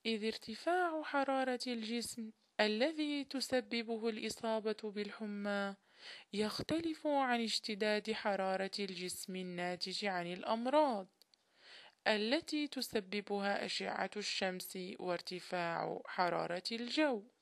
إذ ارتفاع حرارة الجسم الذي تسببه الإصابة بالحمى يختلف عن اشتداد حرارة الجسم الناتج عن الأمراض التي تسببها أشعة الشمس وارتفاع حرارة الجو.